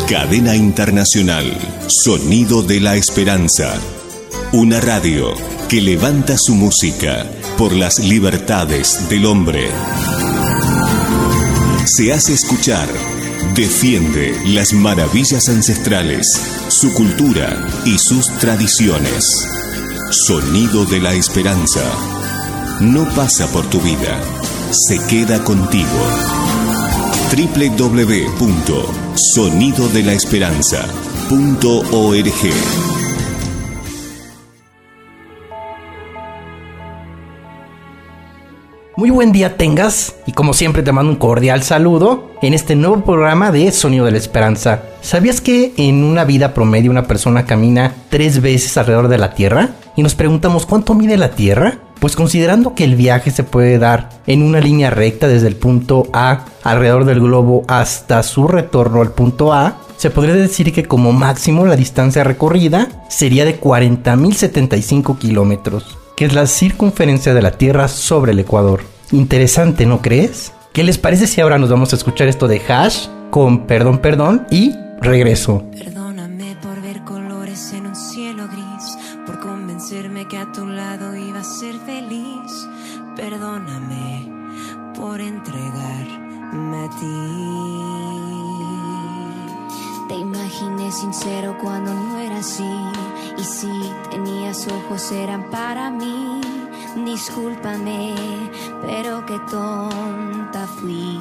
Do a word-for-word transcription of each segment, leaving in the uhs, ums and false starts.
Cadena Internacional, Sonido de la Esperanza. Una radio que levanta su música por las libertades del hombre. Se hace escuchar, defiende las maravillas ancestrales, su cultura y sus tradiciones. Sonido de la Esperanza. No pasa por tu vida, se queda contigo. doble u doble u doble u punto sonido de la esperanza punto org. Muy buen día tengas, y como siempre te mando un cordial saludo en este nuevo programa de Sonido de la Esperanza. ¿Sabías que en una vida promedio una persona camina tres veces alrededor de la Tierra? Y nos preguntamos, ¿cuánto mide la Tierra? Pues considerando que el viaje se puede dar en una línea recta desde el punto A alrededor del globo hasta su retorno al punto A, se podría decir que como máximo la distancia recorrida sería de cuarenta mil setenta y cinco kilómetros, que es la circunferencia de la Tierra sobre el Ecuador. Interesante, ¿no crees? ¿Qué les parece si ahora nos vamos a escuchar esto de Hash con Perdón, Perdón y regreso? Perdóname por ver colores en un cielo gris, por convencerme que a tu lado iba a ser feliz. Perdóname por entregarme a ti. Te imaginé sincero cuando no era así, y si tenías ojos eran para mí. Discúlpame, pero qué tonta fui.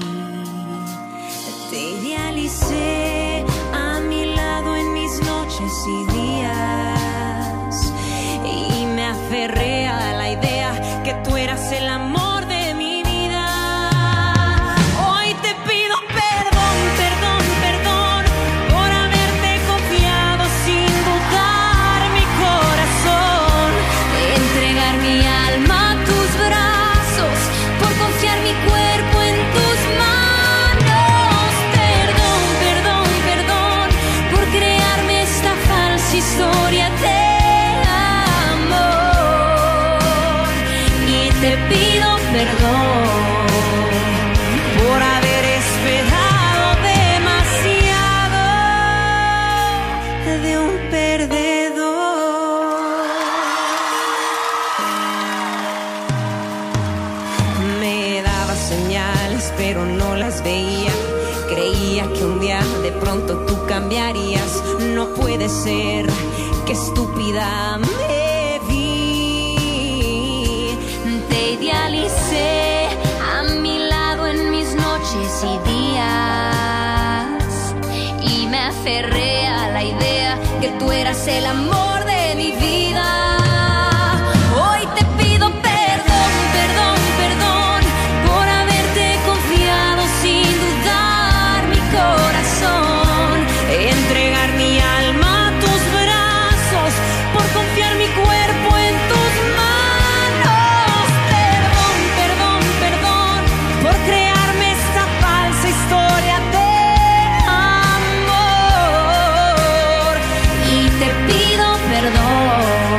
Te idealicé a mi lado en mis noches y días, y me aferré a la idea que tú eras el amor de mi vida. Hoy te pido perdón, perdón, perdón por haberte confiado sin dudar mi corazón, entregar mi alma a tus brazos, por confiar mi cuerpo en tus manos. Perdón, perdón, perdón por crearme esta falsa historia de amor. Y te pido perdón por haber esperado demasiado de un perdedor. Me daba señales pero no las veía. Creía que un día de pronto tú cambiarías. No puede ser, qué estúpida me vi. Te idealicé a mi lado en mis noches y días, y me aferré a la idea que tú eras el amor de mi vida. Hoy te pido perdón, perdón, perdón por haberte confiado sin dudar mi corazón, entregar mi alma a tus brazos, por confiar mi cuerpo en tus manos. Perdón, perdón, perdón por crearme esta falsa historia de amor. Y te pido perdón,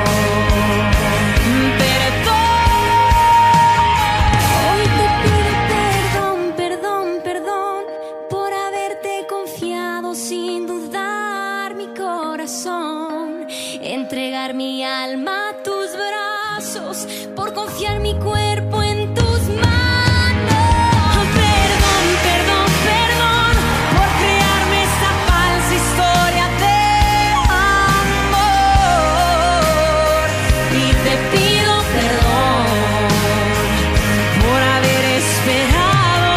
perdón. Hoy te pido perdón, perdón, perdón por haberte confiado sin dudar mi corazón, entregar mi alma a tus brazos, por confiar mi cuerpo en tus manos. Perdón, perdón, perdón por crearme esta falsa historia de amor. Y te pido perdón por haber esperado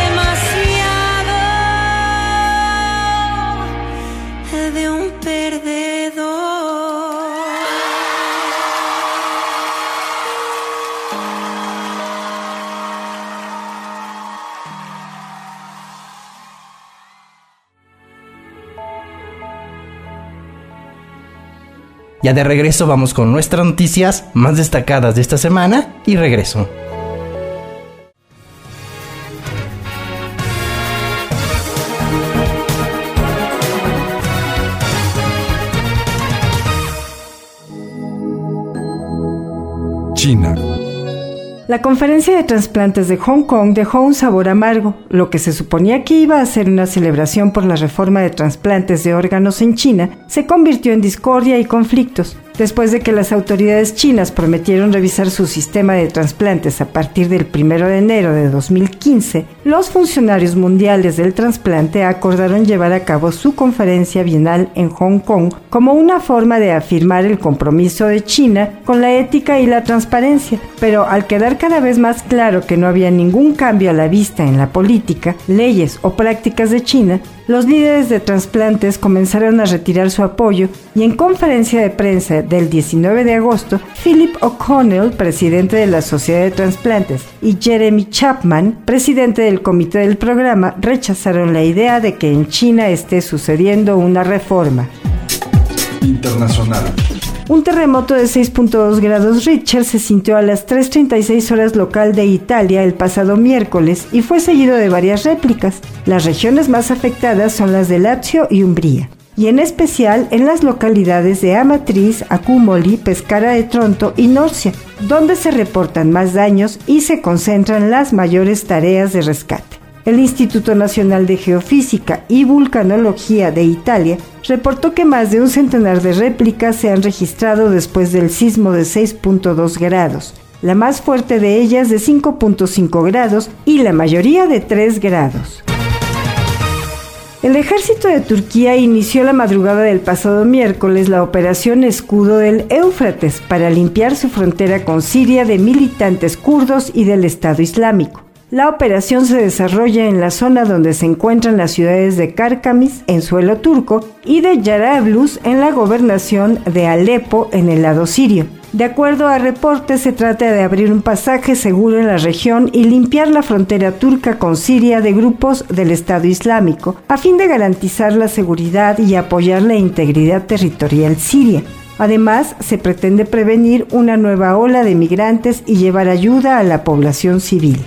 demasiado de un perdedor. Ya de regreso vamos con nuestras noticias más destacadas de esta semana y regreso. China. La conferencia de trasplantes de Hong Kong dejó un sabor amargo. Lo que se suponía que iba a ser una celebración por la reforma de trasplantes de órganos en China se convirtió en discordia y conflictos. Después de que las autoridades chinas prometieron revisar su sistema de trasplantes a partir del primero de enero de dos mil quince, los funcionarios mundiales del trasplante acordaron llevar a cabo su conferencia bienal en Hong Kong como una forma de afirmar el compromiso de China con la ética y la transparencia. Pero al quedar cada vez más claro que no había ningún cambio a la vista en la política, leyes o prácticas de China, los líderes de trasplantes comenzaron a retirar su apoyo y en conferencia de prensa del diecinueve de agosto, Philip O'Connell, presidente de la Sociedad de Trasplantes, y Jeremy Chapman, presidente del comité del programa, rechazaron la idea de que en China esté sucediendo una reforma. Internacional. Un terremoto de seis punto dos grados Richter se sintió a las tres treinta y seis horas local de Italia el pasado miércoles y fue seguido de varias réplicas. Las regiones más afectadas son las de Lazio y Umbría, y en especial en las localidades de Amatrice, Accumoli, Pescara de Tronto y Norcia, donde se reportan más daños y se concentran las mayores tareas de rescate. El Instituto Nacional de Geofísica y Vulcanología de Italia reportó que más de un centenar de réplicas se han registrado después del sismo de seis punto dos grados, la más fuerte de ellas de cinco punto cinco grados y la mayoría de tres grados. El ejército de Turquía inició la madrugada del pasado miércoles la operación Escudo del Éufrates para limpiar su frontera con Siria de militantes kurdos y del Estado Islámico. La operación se desarrolla en la zona donde se encuentran las ciudades de Karkamis, en suelo turco, y de Yarablus, en la gobernación de Alepo, en el lado sirio. De acuerdo a reportes, se trata de abrir un pasaje seguro en la región y limpiar la frontera turca con Siria de grupos del Estado Islámico, a fin de garantizar la seguridad y apoyar la integridad territorial siria. Además, se pretende prevenir una nueva ola de migrantes y llevar ayuda a la población civil.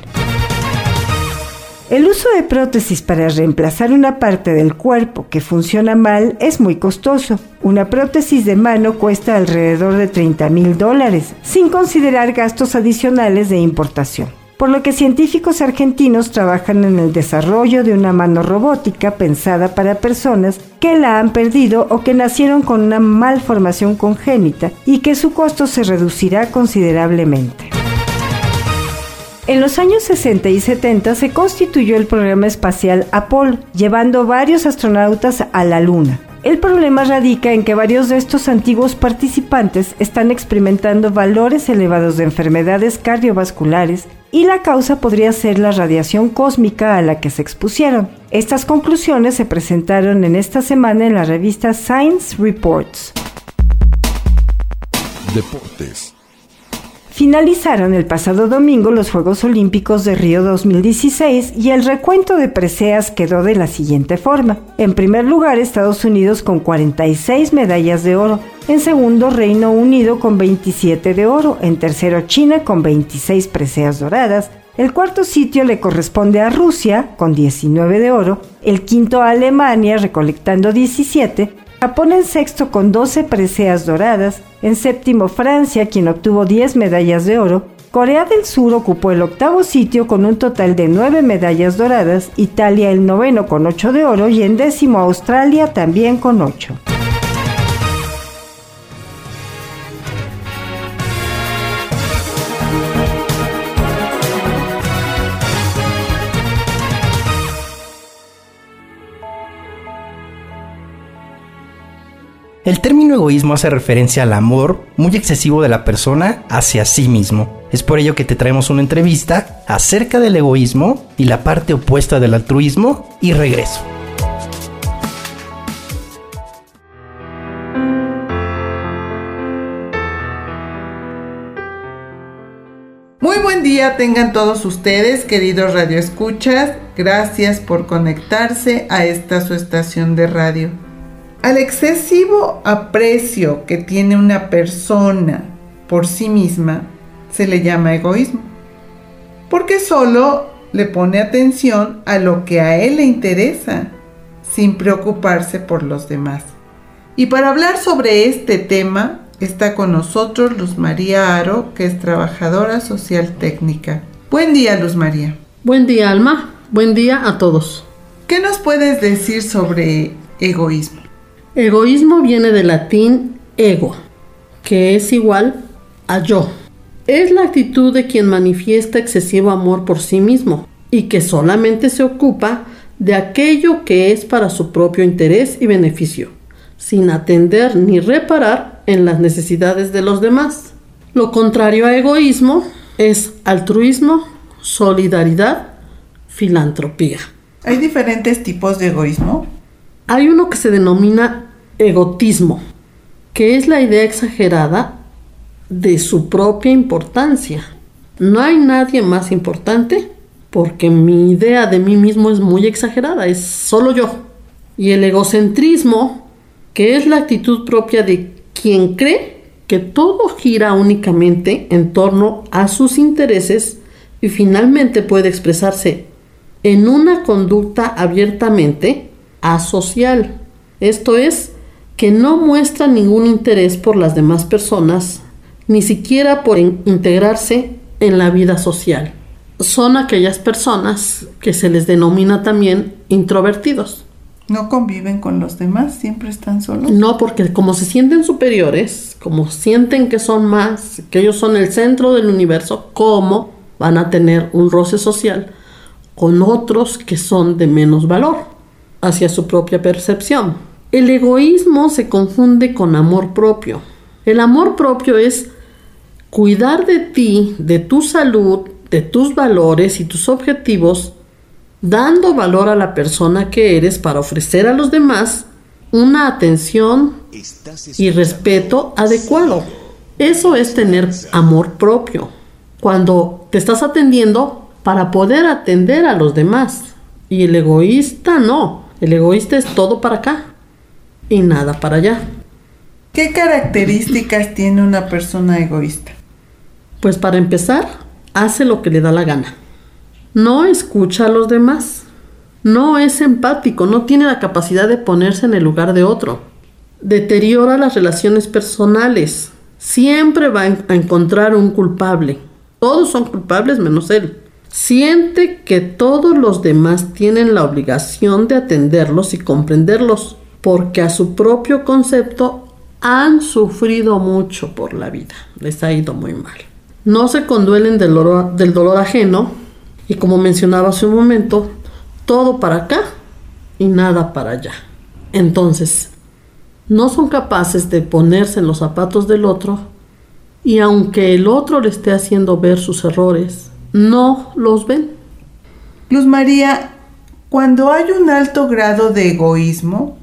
El uso de prótesis para reemplazar una parte del cuerpo que funciona mal es muy costoso. Una prótesis de mano cuesta alrededor de treinta mil dólares, sin considerar gastos adicionales de importación. Por lo que científicos argentinos trabajan en el desarrollo de una mano robótica pensada para personas que la han perdido o que nacieron con una malformación congénita y que su costo se reducirá considerablemente. En los años sesenta y setenta se constituyó el programa espacial Apolo, llevando varios astronautas a la Luna. El problema radica en que varios de estos antiguos participantes están experimentando valores elevados de enfermedades cardiovasculares y la causa podría ser la radiación cósmica a la que se expusieron. Estas conclusiones se presentaron en esta semana en la revista Science Reports. Deportes. Finalizaron el pasado domingo los Juegos Olímpicos de Río dos mil dieciséis y el recuento de preseas quedó de la siguiente forma. En primer lugar, Estados Unidos con cuarenta y seis medallas de oro. En segundo, Reino Unido con veintisiete de oro. En tercero, China con veintiséis preseas doradas. El cuarto sitio le corresponde a Rusia con diecinueve de oro. El quinto a Alemania recolectando diecisiete. Japón en sexto con doce preseas doradas, en séptimo Francia, quien obtuvo diez medallas de oro, Corea del Sur ocupó el octavo sitio con un total de nueve medallas doradas, Italia el noveno con ocho de oro y en décimo Australia también con ocho. El término egoísmo hace referencia al amor muy excesivo de la persona hacia sí mismo. Es por ello que te traemos una entrevista acerca del egoísmo y la parte opuesta del altruismo y regreso. Muy buen día tengan todos ustedes, queridos radioescuchas. Gracias por conectarse a esta su estación de radio. Al excesivo aprecio que tiene una persona por sí misma se le llama egoísmo, porque solo le pone atención a lo que a él le interesa, sin preocuparse por los demás. Y para hablar sobre este tema, Está con nosotros Luz María Aro, que es trabajadora social técnica. Buen día, Luz María. Buen día, Alma. Buen día a todos. ¿Qué nos puedes decir sobre egoísmo? Egoísmo viene del latín ego, que es igual a yo. Es la actitud de quien manifiesta excesivo amor por sí mismo y que solamente se ocupa de aquello que es para su propio interés y beneficio, sin atender ni reparar en las necesidades de los demás. Lo contrario a egoísmo es altruismo, solidaridad, filantropía. ¿Hay diferentes tipos de egoísmo? Hay uno que se denomina egotismo, que es la idea exagerada de su propia importancia. No hay nadie más importante porque mi idea de mí mismo es muy exagerada, es solo yo. Y el egocentrismo, que es la actitud propia de quien cree que todo gira únicamente en torno a sus intereses y finalmente puede expresarse en una conducta abiertamente asocial. Esto es, que no muestra ningún interés por las demás personas, ni siquiera por integrarse en la vida social. Son aquellas personas que se les denomina también introvertidos. ¿No conviven con los demás? ¿Siempre están solos? No, porque como se sienten superiores, como sienten que son más, que ellos son el centro del universo, ¿cómo van a tener un roce social con otros que son de menos valor hacia su propia percepción? El egoísmo se confunde con amor propio. El amor propio es cuidar de ti, de tu salud, de tus valores y tus objetivos, dando valor a la persona que eres para ofrecer a los demás una atención y respeto adecuado. Eso es tener amor propio. Cuando te estás atendiendo para poder atender a los demás. Y el egoísta no. El egoísta es todo para acá y nada para allá. ¿Qué características tiene una persona egoísta? Pues para empezar, hace lo que le da la gana. No escucha a los demás. No es empático, no tiene la capacidad de ponerse en el lugar de otro. Deteriora las relaciones personales. Siempre va a encontrar un culpable. Todos son culpables menos él. Siente que todos los demás tienen la obligación de atenderlos y comprenderlos, porque a su propio concepto han sufrido mucho por la vida. Les ha ido muy mal. No se conduelen del dolor, del dolor ajeno y, como mencionaba hace un momento, todo para acá y nada para allá. Entonces, no son capaces de ponerse en los zapatos del otro y aunque el otro le esté haciendo ver sus errores, no los ven. Luz María, cuando hay un alto grado de egoísmo,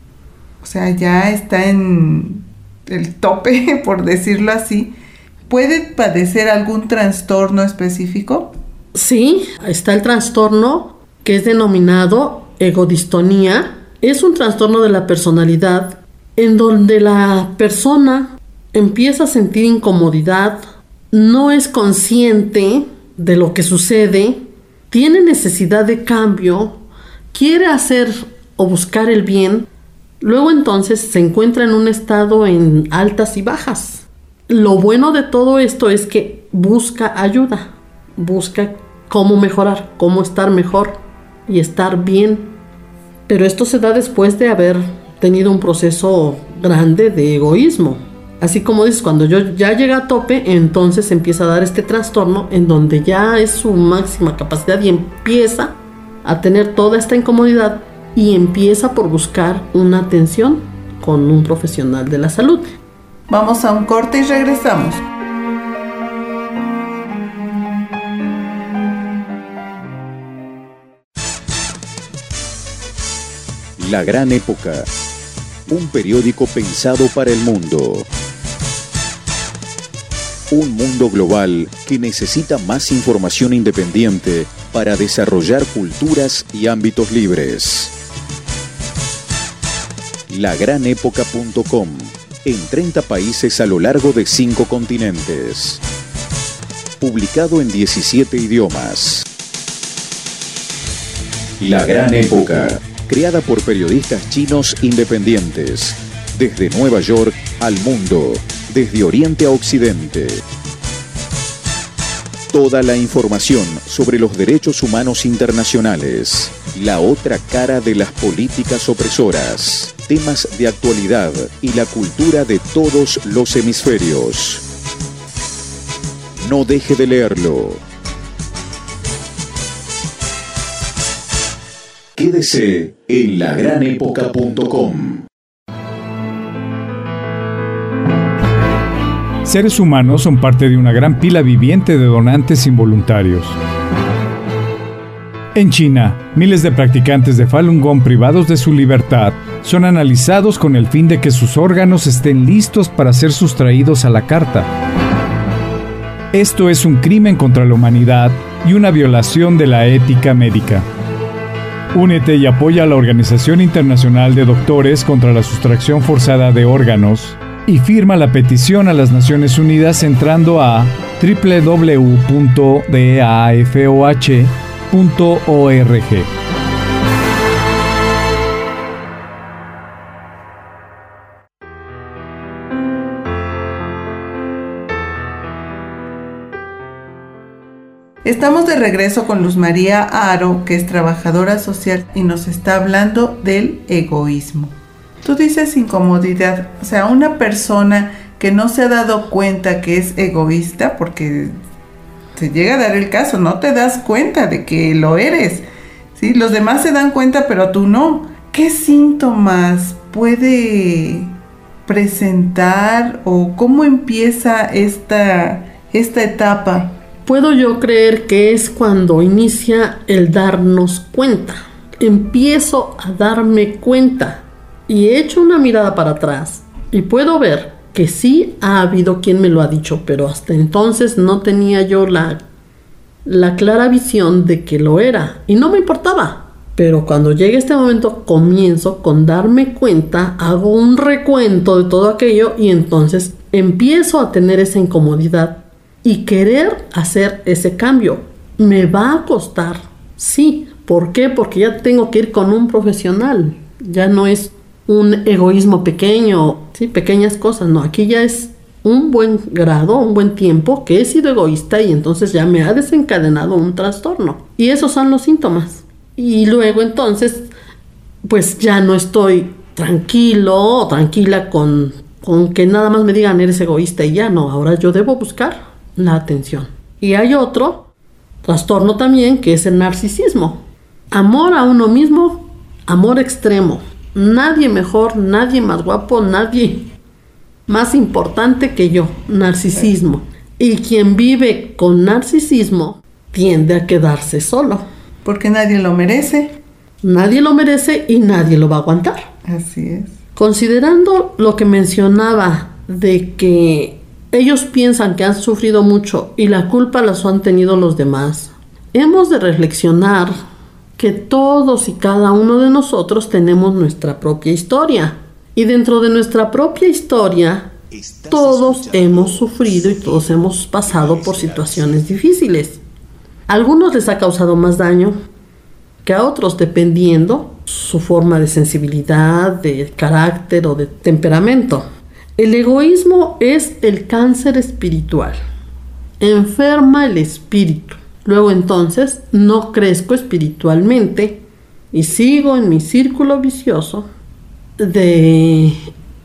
o sea, ya está en el tope, por decirlo así, ¿puede padecer algún trastorno específico? Sí, está el trastorno que es denominado egodistonía. Es un trastorno de la personalidad en donde la persona empieza a sentir incomodidad, no es consciente de lo que sucede, tiene necesidad de cambio, quiere hacer o buscar el bien, luego entonces se encuentra en un estado en altas y bajas. Lo bueno de todo esto es que busca ayuda, busca cómo mejorar, cómo estar mejor y estar bien. Pero esto se da después de haber tenido un proceso grande de egoísmo. Así como dices, cuando yo ya llega a tope, entonces empieza a dar este trastorno en donde ya es su máxima capacidad y empieza a tener toda esta incomodidad y empieza por buscar una atención con un profesional de la salud. Vamos a un corte y regresamos. La Gran Época, un periódico pensado para el mundo. Un mundo global que necesita más información independiente para desarrollar culturas y ámbitos libres. la gran época punto com, en treinta países a lo largo de cinco continentes. Publicado en diecisiete idiomas. La Gran Época, creada por periodistas chinos independientes. Desde Nueva York al mundo, desde Oriente a Occidente. Toda la información sobre los derechos humanos internacionales, la otra cara de las políticas opresoras, temas de actualidad y la cultura de todos los hemisferios. No deje de leerlo. Quédese en la gran época punto com. Seres humanos son parte de una gran pila viviente de donantes involuntarios. En China, miles de practicantes de Falun Gong privados de su libertad son analizados con el fin de que sus órganos estén listos para ser sustraídos a la carta. Esto es un crimen contra la humanidad y una violación de la ética médica. Únete y apoya a la Organización Internacional de Doctores contra la Sustracción Forzada de Órganos y firma la petición a las Naciones Unidas entrando a doble u doble u doble u punto d a f o h punto org. Estamos de regreso con Luz María Aro, que es trabajadora social y nos está hablando del egoísmo. Tú dices incomodidad, o sea, una persona que no se ha dado cuenta que es egoísta, porque se llega a dar el caso, no te das cuenta de que lo eres, ¿sí? Los demás se dan cuenta, pero tú no. ¿Qué síntomas puede presentar o cómo empieza esta, esta etapa? Puedo yo creer que es cuando inicia el darnos cuenta. Empiezo a darme cuenta y echo una mirada para atrás y puedo ver que sí ha habido quien me lo ha dicho, pero hasta entonces no tenía yo la, la clara visión de que lo era y no me importaba. Pero cuando llegue este momento comienzo con darme cuenta, hago un recuento de todo aquello y entonces empiezo a tener esa incomodidad y querer hacer ese cambio. Me va a costar, sí. ¿Por qué? Porque ya tengo que ir con un profesional. Ya no es un egoísmo pequeño, sí, pequeñas cosas, no. Aquí ya es un buen grado, un buen tiempo que he sido egoísta y entonces ya me ha desencadenado un trastorno. Y esos son los síntomas. Y luego entonces, pues ya no estoy tranquilo o tranquila con, con que nada más me digan eres egoísta y ya no. Ahora yo debo buscar la atención. Y hay otro trastorno también que es el narcisismo. Amor a uno mismo, amor extremo. Nadie mejor, nadie más guapo, nadie más importante que yo. Narcisismo. Y quien vive con narcisismo tiende a quedarse solo. Porque nadie lo merece. Nadie lo merece y nadie lo va a aguantar. Así es. Considerando lo que mencionaba de que ellos piensan que han sufrido mucho y la culpa las han tenido los demás, hemos de reflexionar que todos y cada uno de nosotros tenemos nuestra propia historia. Y dentro de nuestra propia historia, todos hemos sufrido y todos hemos pasado por situaciones difíciles. A algunos les ha causado más daño que a otros, dependiendo su forma de sensibilidad, de carácter o de temperamento. El egoísmo es el cáncer espiritual. Enferma el espíritu. Luego entonces no crezco espiritualmente y sigo en mi círculo vicioso de,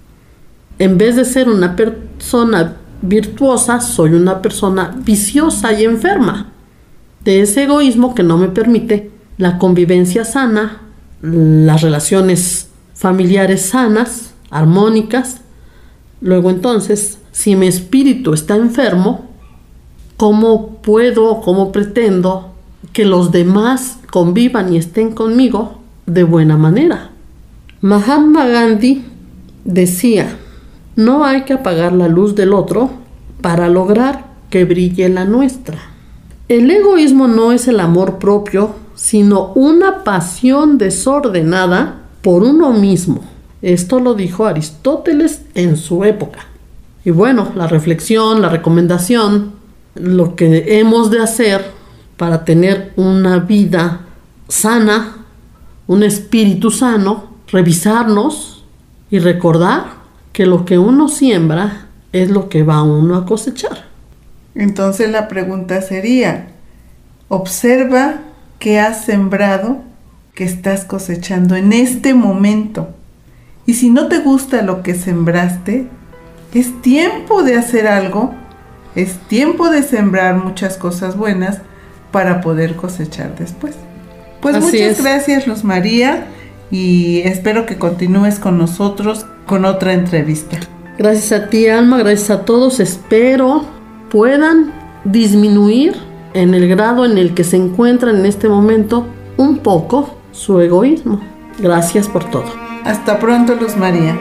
en vez de ser una persona virtuosa, soy una persona viciosa y enferma de ese egoísmo que no me permite la convivencia sana, las relaciones familiares sanas, armónicas. Luego entonces, si mi espíritu está enfermo, ¿cómo puedo, cómo pretendo que los demás convivan y estén conmigo de buena manera? Mahatma Gandhi decía, no hay que apagar la luz del otro para lograr que brille la nuestra. El egoísmo no es el amor propio, sino una pasión desordenada por uno mismo. Esto lo dijo Aristóteles en su época. Y bueno, la reflexión, la recomendación, lo que hemos de hacer para tener una vida sana, un espíritu sano, revisarnos y recordar que lo que uno siembra, es lo que va uno a cosechar. Entonces la pregunta sería, observa qué has sembrado, que estás cosechando en este momento. Y si no te gusta lo que sembraste, es tiempo de hacer algo, es tiempo de sembrar muchas cosas buenas para poder cosechar después. Pues Así muchas es. gracias, Luz María, y espero que continúes con nosotros con otra entrevista. Gracias a ti, Alma, gracias a todos. Espero puedan disminuir en el grado en el que se encuentran en este momento un poco su egoísmo. Gracias por todo. Hasta pronto, Luz María.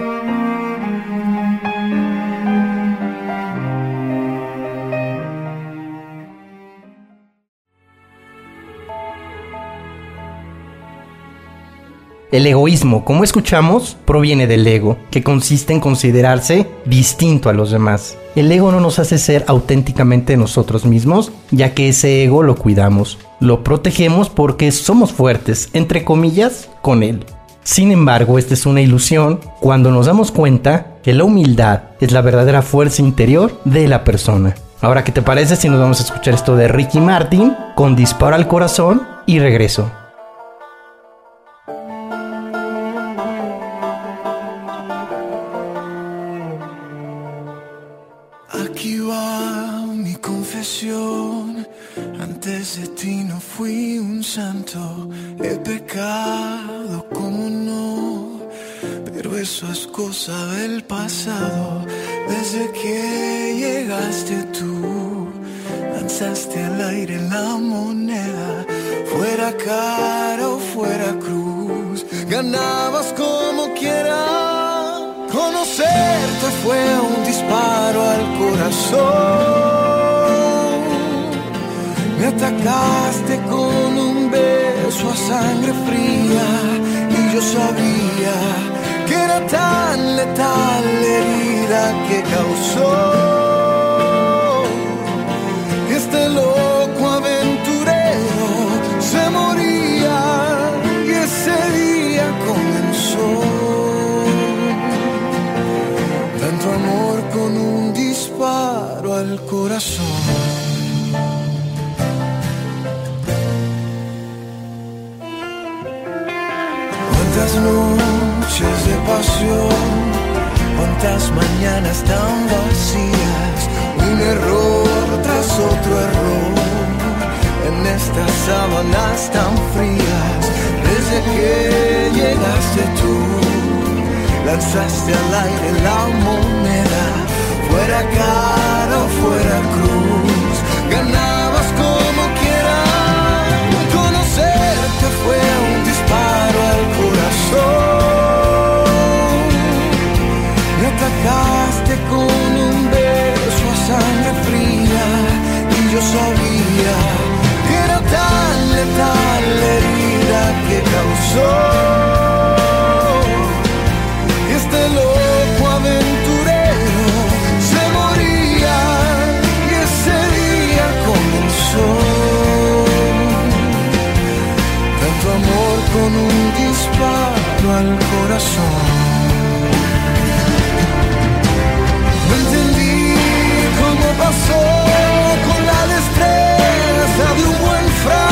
El egoísmo, como escuchamos, proviene del ego, que consiste en considerarse distinto a los demás. El ego no nos hace ser auténticamente nosotros mismos, ya que ese ego lo cuidamos, lo protegemos porque somos fuertes, entre comillas, con él. Sin embargo, esta es una ilusión cuando nos damos cuenta que la humildad es la verdadera fuerza interior de la persona. Ahora, ¿qué te parece si nos vamos a escuchar esto de Ricky Martin con Disparo al Corazón y regreso? Aquí va mi confesión, antes de ti no fui un santo, he pecado como no, pero eso es cosa del pasado. Desde que llegaste tú, lanzaste al aire la moneda, fuera cara o fuera cruz, ganabas como quieras. Conocerte fue un disparo al corazón. Me atacaste con un beso a sangre fría y yo sabía que era tan letal la herida que causó que este loco aventurero se moría y ese día comenzó. Tanto amor con un disparo al corazón. Cuántas noches de pasión, cuántas mañanas tan vacías, un error tras otro error, en estas sábanas tan frías. Desde que llegaste tú, lanzaste al aire la moneda, fuera cara o fuera cruz, ganabas como quieras. Conocerte fue un disparo al corazón. Me atacaste con un beso a sangre fría y yo sabía que era tan letal la herida que causó este loco aventurero se moría y ese día comenzó. Tanto amor con un disparo al corazón. No entendí cómo pasó con la destreza de un buen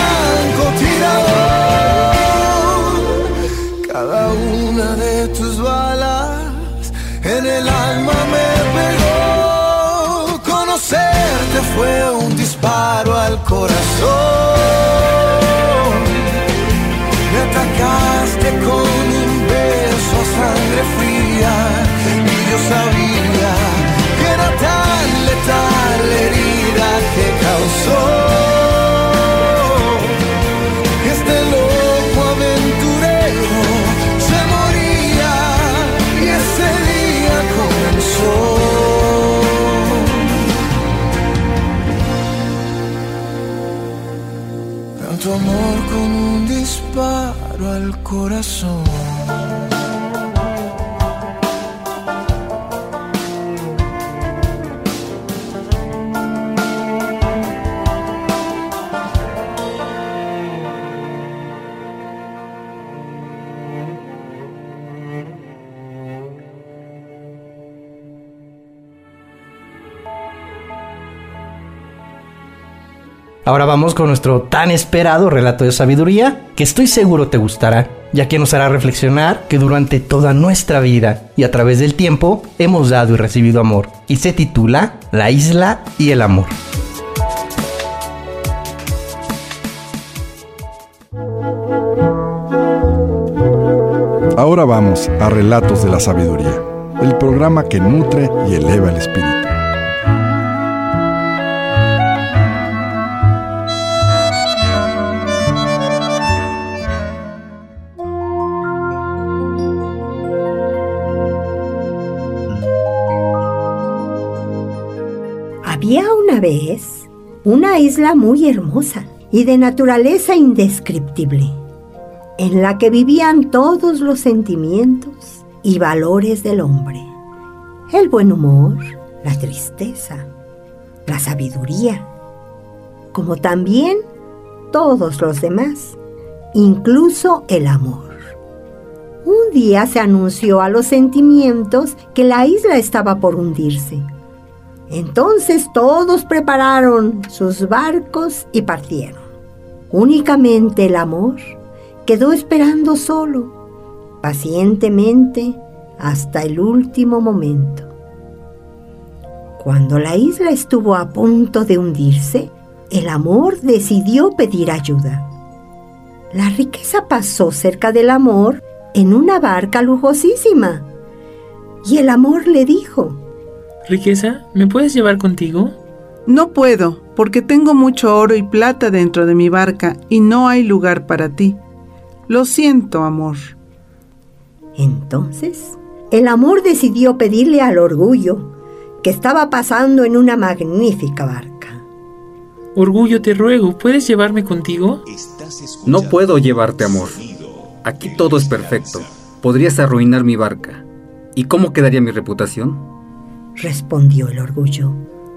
francotirador. Cada una de tus balas en el alma me pegó. Conocerte fue un disparo al corazón. Me atacaste con un beso a sangre fría y yo sabía que era tan letal la herida que causó este loco aventurero se moría y ese día comenzó. Tanto amor con un disparo al corazón. Ahora vamos con nuestro tan esperado relato de sabiduría, que estoy seguro te gustará, ya que nos hará reflexionar que durante toda nuestra vida y a través del tiempo hemos dado y recibido amor, y se titula La isla y el amor. Ahora vamos a Relatos de la Sabiduría, el programa que nutre y eleva el espíritu. Había una vez una isla muy hermosa y de naturaleza indescriptible, en la que vivían todos los sentimientos y valores del hombre: el buen humor, la tristeza, la sabiduría, como también todos los demás, incluso el amor. Un día se anunció a los sentimientos que la isla estaba por hundirse. Entonces todos prepararon sus barcos y partieron. Únicamente el amor quedó esperando solo, pacientemente, hasta el último momento. Cuando la isla estuvo a punto de hundirse, el amor decidió pedir ayuda. La riqueza pasó cerca del amor en una barca lujosísima, y el amor le dijo: Riqueza, ¿me puedes llevar contigo? No puedo, porque tengo mucho oro y plata dentro de mi barca y no hay lugar para ti. Lo siento, amor. Entonces, el amor decidió pedirle al orgullo, que estaba pasando en una magnífica barca: Orgullo, te ruego, ¿puedes llevarme contigo? No puedo llevarte, amor. Aquí todo es perfecto. Podrías arruinar mi barca. ¿Y cómo quedaría mi reputación?, respondió el orgullo.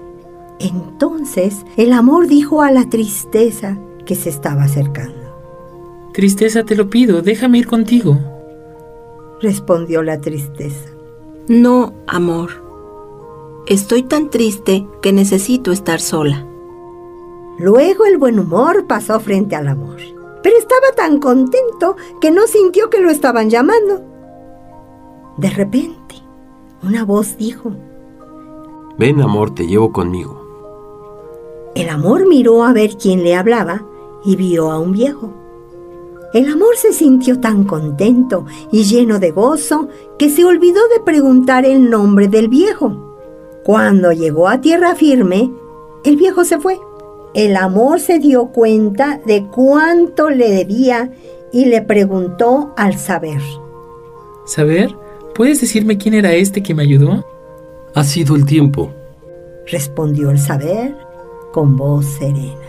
Entonces el amor dijo a la tristeza que se estaba acercando: Tristeza, te lo pido, déjame ir contigo. Respondió la tristeza: No, amor. Estoy tan triste que necesito estar sola. Luego el buen humor pasó frente al amor, pero estaba tan contento que no sintió que lo estaban llamando. De repente, una voz dijo: Ven, amor, te llevo conmigo. El amor miró a ver quién le hablaba y vio a un viejo. El amor se sintió tan contento y lleno de gozo que se olvidó de preguntar el nombre del viejo. Cuando llegó a tierra firme, el viejo se fue. El amor se dio cuenta de cuánto le debía y le preguntó al saber: ¿Saber? ¿Puedes decirme quién era este que me ayudó? Ha sido el tiempo, respondió el saber con voz serena.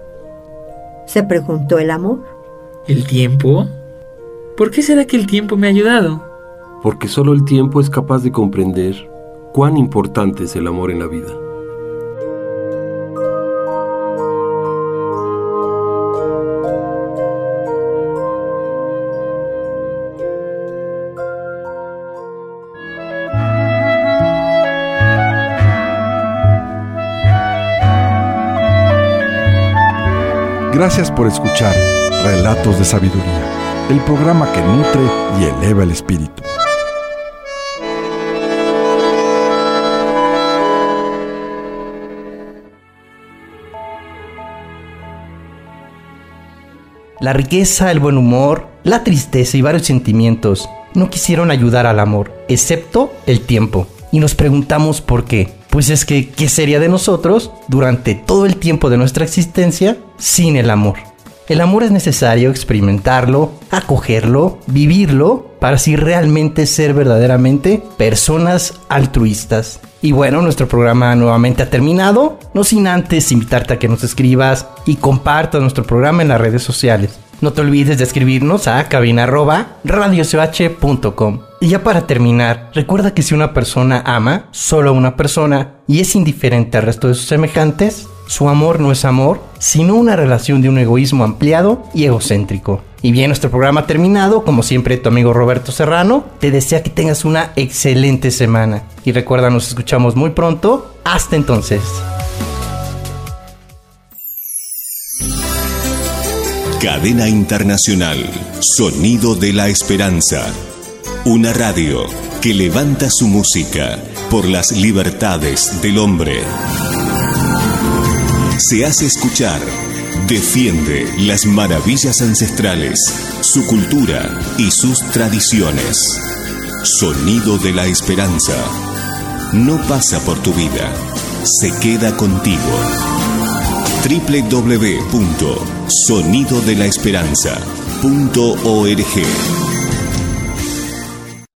Se preguntó el amor: ¿El tiempo? ¿Por qué será que el tiempo me ha ayudado? Porque solo el tiempo es capaz de comprender cuán importante es el amor en la vida. Gracias por escuchar Relatos de Sabiduría, el programa que nutre y eleva el espíritu. La riqueza, el buen humor, la tristeza y varios sentimientos no quisieron ayudar al amor, excepto el tiempo. Y nos preguntamos por qué. Pues es que, ¿qué sería de nosotros durante todo el tiempo de nuestra existencia sin el amor? El amor es necesario experimentarlo, acogerlo, vivirlo, para así realmente ser verdaderamente personas altruistas. Y bueno, nuestro programa nuevamente ha terminado, no sin antes invitarte a que nos escribas y compartas nuestro programa en las redes sociales. No te olvides de escribirnos a cabina arroba radio c h punto com. Y ya para terminar, recuerda que si una persona ama solo a una persona y es indiferente al resto de sus semejantes, su amor no es amor, sino una relación de un egoísmo ampliado y egocéntrico. Y bien, nuestro programa ha terminado. Como siempre, tu amigo Roberto Serrano te desea que tengas una excelente semana. Y recuerda, nos escuchamos muy pronto. Hasta entonces. Cadena Internacional, Sonido de la Esperanza. Una radio que levanta su música por las libertades del hombre. Se hace escuchar, defiende las maravillas ancestrales, su cultura y sus tradiciones. Sonido de la Esperanza. No pasa por tu vida, se queda contigo. doble u doble u doble u punto sonido de la esperanza punto org